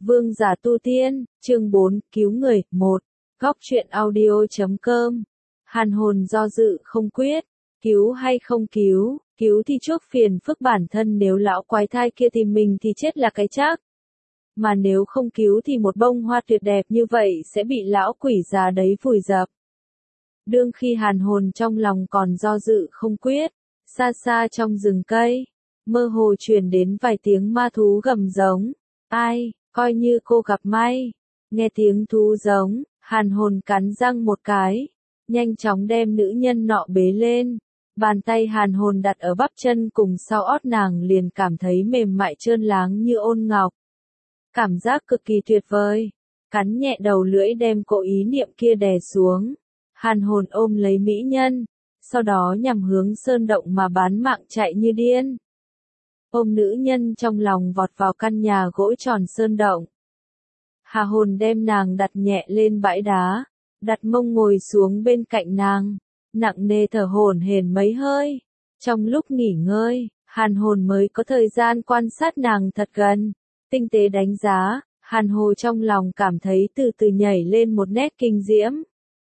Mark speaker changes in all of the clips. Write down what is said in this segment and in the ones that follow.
Speaker 1: Vương giả tu tiên, chương 4, cứu người, 1. Góc truyện audio.com. Hàn hồn do dự không quyết, cứu hay không cứu, cứu thì chuốc phiền phức bản thân, nếu lão quái thai kia tìm mình thì chết là cái chắc. Mà nếu không cứu thì một bông hoa tuyệt đẹp như vậy sẽ bị lão quỷ già đấy vùi dập. Đương khi hàn hồn trong lòng còn do dự không quyết, xa xa trong rừng cây, mơ hồ truyền đến vài tiếng ma thú gầm giống. Ai, coi như cô gặp may. Nghe tiếng thú giống, hàn hồn cắn răng một cái, nhanh chóng đem nữ nhân nọ bế lên. Bàn tay hàn hồn đặt ở bắp chân cùng sau ót nàng, liền cảm thấy mềm mại trơn láng như ôn ngọc. Cảm giác cực kỳ tuyệt vời. Cắn nhẹ đầu lưỡi đem cỗ ý niệm kia đè xuống. Hàn hồn ôm lấy mỹ nhân, sau đó nhằm hướng sơn động mà bán mạng chạy như điên. Ôm nữ nhân trong lòng vọt vào căn nhà gỗ tròn sơn động. Hà hồn đem nàng đặt nhẹ lên bãi đá, đặt mông ngồi xuống bên cạnh nàng, nặng nề thở hổn hển mấy hơi. Trong lúc nghỉ ngơi, hàn hồn mới có thời gian quan sát nàng thật gần, tinh tế đánh giá. Hàn hồ trong lòng cảm thấy từ từ nhảy lên một nét kinh diễm.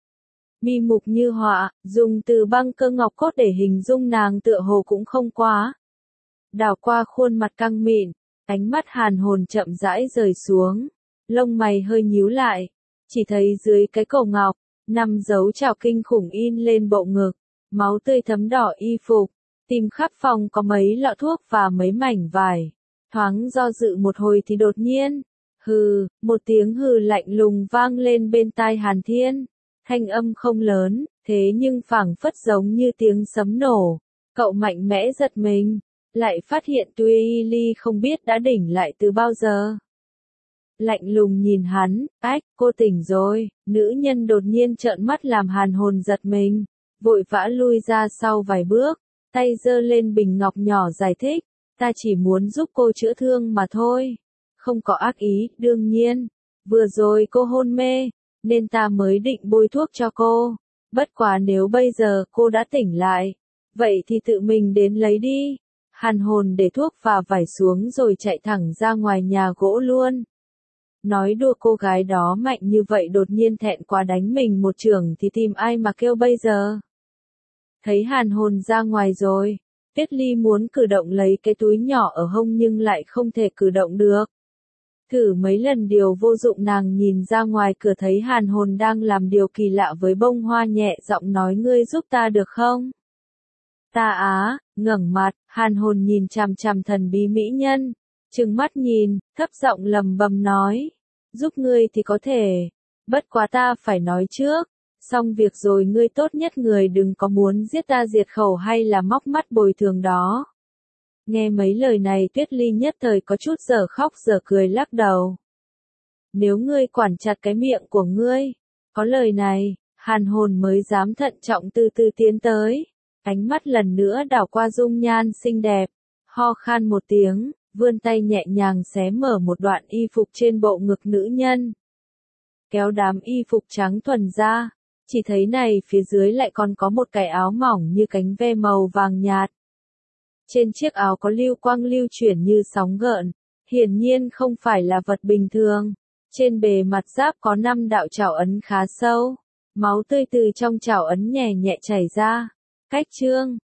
Speaker 1: Mi mục như họa, dùng từ băng cơ ngọc cốt để hình dung nàng tựa hồ cũng không quá. Đảo qua khuôn mặt căng mịn, ánh mắt hàn hồn chậm rãi rời xuống, lông mày hơi nhíu lại, chỉ thấy dưới cái cổ ngọc, nằm dấu trảo kinh khủng in lên bộ ngực, máu tươi thấm đỏ y phục, tìm khắp phòng có mấy lọ thuốc và mấy mảnh vải. Thoáng do dự một hồi thì đột nhiên, hừ, một tiếng hừ lạnh lùng vang lên bên tai Hàn Thiên. Thanh âm không lớn, thế nhưng phảng phất giống như tiếng sấm nổ. Cậu mạnh mẽ giật mình, lại phát hiện Tuy Ly không biết đã đỉnh lại từ bao giờ. Lạnh lùng nhìn hắn, ách, cô tỉnh rồi. Nữ nhân đột nhiên trợn mắt làm hàn hồn giật mình, vội vã lui ra sau vài bước, tay giơ lên bình ngọc nhỏ giải thích, ta chỉ muốn giúp cô chữa thương mà thôi, không có ác ý. Đương nhiên, vừa rồi cô hôn mê, nên ta mới định bôi thuốc cho cô, bất quá nếu bây giờ cô đã tỉnh lại, vậy thì tự mình đến lấy đi. Hàn hồn để thuốc và vải xuống rồi chạy thẳng ra ngoài nhà gỗ luôn. Nói đùa cô gái đó mạnh như vậy đột nhiên thẹn quá đánh mình một chưởng thì tìm ai mà kêu bây giờ. Thấy hàn hồn ra ngoài rồi, Tuyết Ly muốn cử động lấy cái túi nhỏ ở hông nhưng lại không thể cử động được. Thử mấy lần điều vô dụng, nàng nhìn ra ngoài cửa thấy hàn hồn đang làm điều kỳ lạ với bông hoa, nhẹ giọng nói, ngươi giúp ta được không? Ta á, ngẩng mặt, hàn hồn nhìn chằm chằm thần bí mỹ nhân, trừng mắt nhìn, thấp giọng lầm bầm nói, giúp ngươi thì có thể, bất quá ta phải nói trước, xong việc rồi ngươi tốt nhất người đừng có muốn giết ta diệt khẩu hay là móc mắt bồi thường đó. Nghe mấy lời này Tuyết Ly nhất thời có chút dở khóc dở cười lắc đầu. Nếu ngươi quản chặt cái miệng của ngươi, có lời này, hàn hồn mới dám thận trọng từ từ tiến tới, ánh mắt lần nữa đảo qua dung nhan xinh đẹp, ho khan một tiếng, vươn tay nhẹ nhàng xé mở một đoạn y phục trên bộ ngực nữ nhân. Kéo đám y phục trắng thuần ra, chỉ thấy này phía dưới lại còn có một cái áo mỏng như cánh ve màu vàng nhạt. Trên chiếc áo có lưu quang lưu chuyển như sóng gợn, hiển nhiên không phải là vật bình thường. Trên bề mặt giáp có 5 đạo trảo ấn khá sâu, máu tươi từ trong trảo ấn nhẹ nhẹ chảy ra. Cách chương,